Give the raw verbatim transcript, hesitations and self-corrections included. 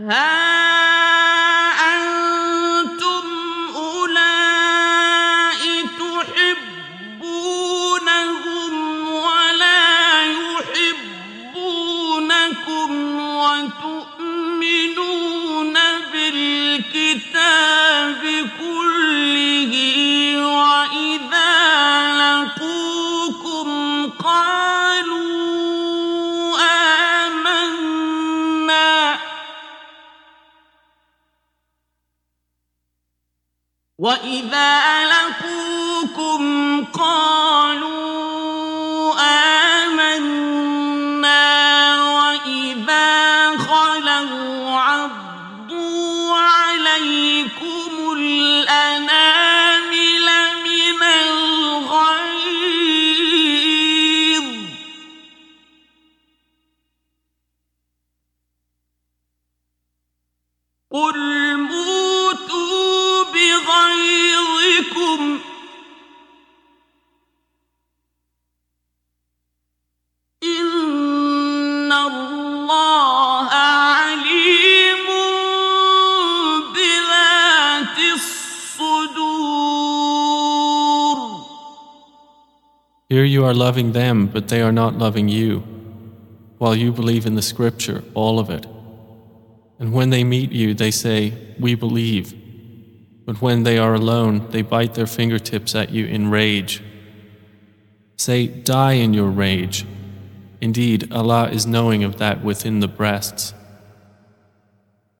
ها أنتم أولئك تحبونهم ولا يحبونكم وتؤمنون بالكتاب كله وإذا لقوكم قالوا آمنا وإذا لقوكم قالوا آمنا وإذا خلوا عضوا عليكم الأنامل من الغيظ قل موتوا بغيظكم إن الله عليم بذات الصدور. Here you are loving them, but they are not loving you, while you believe in the scripture, all of it. And when they meet you, they say, "We believe." But when they are alone, they bite their fingertips at you in rage. Say, "Die in your rage. Indeed, Allah is knowing of that within the breasts."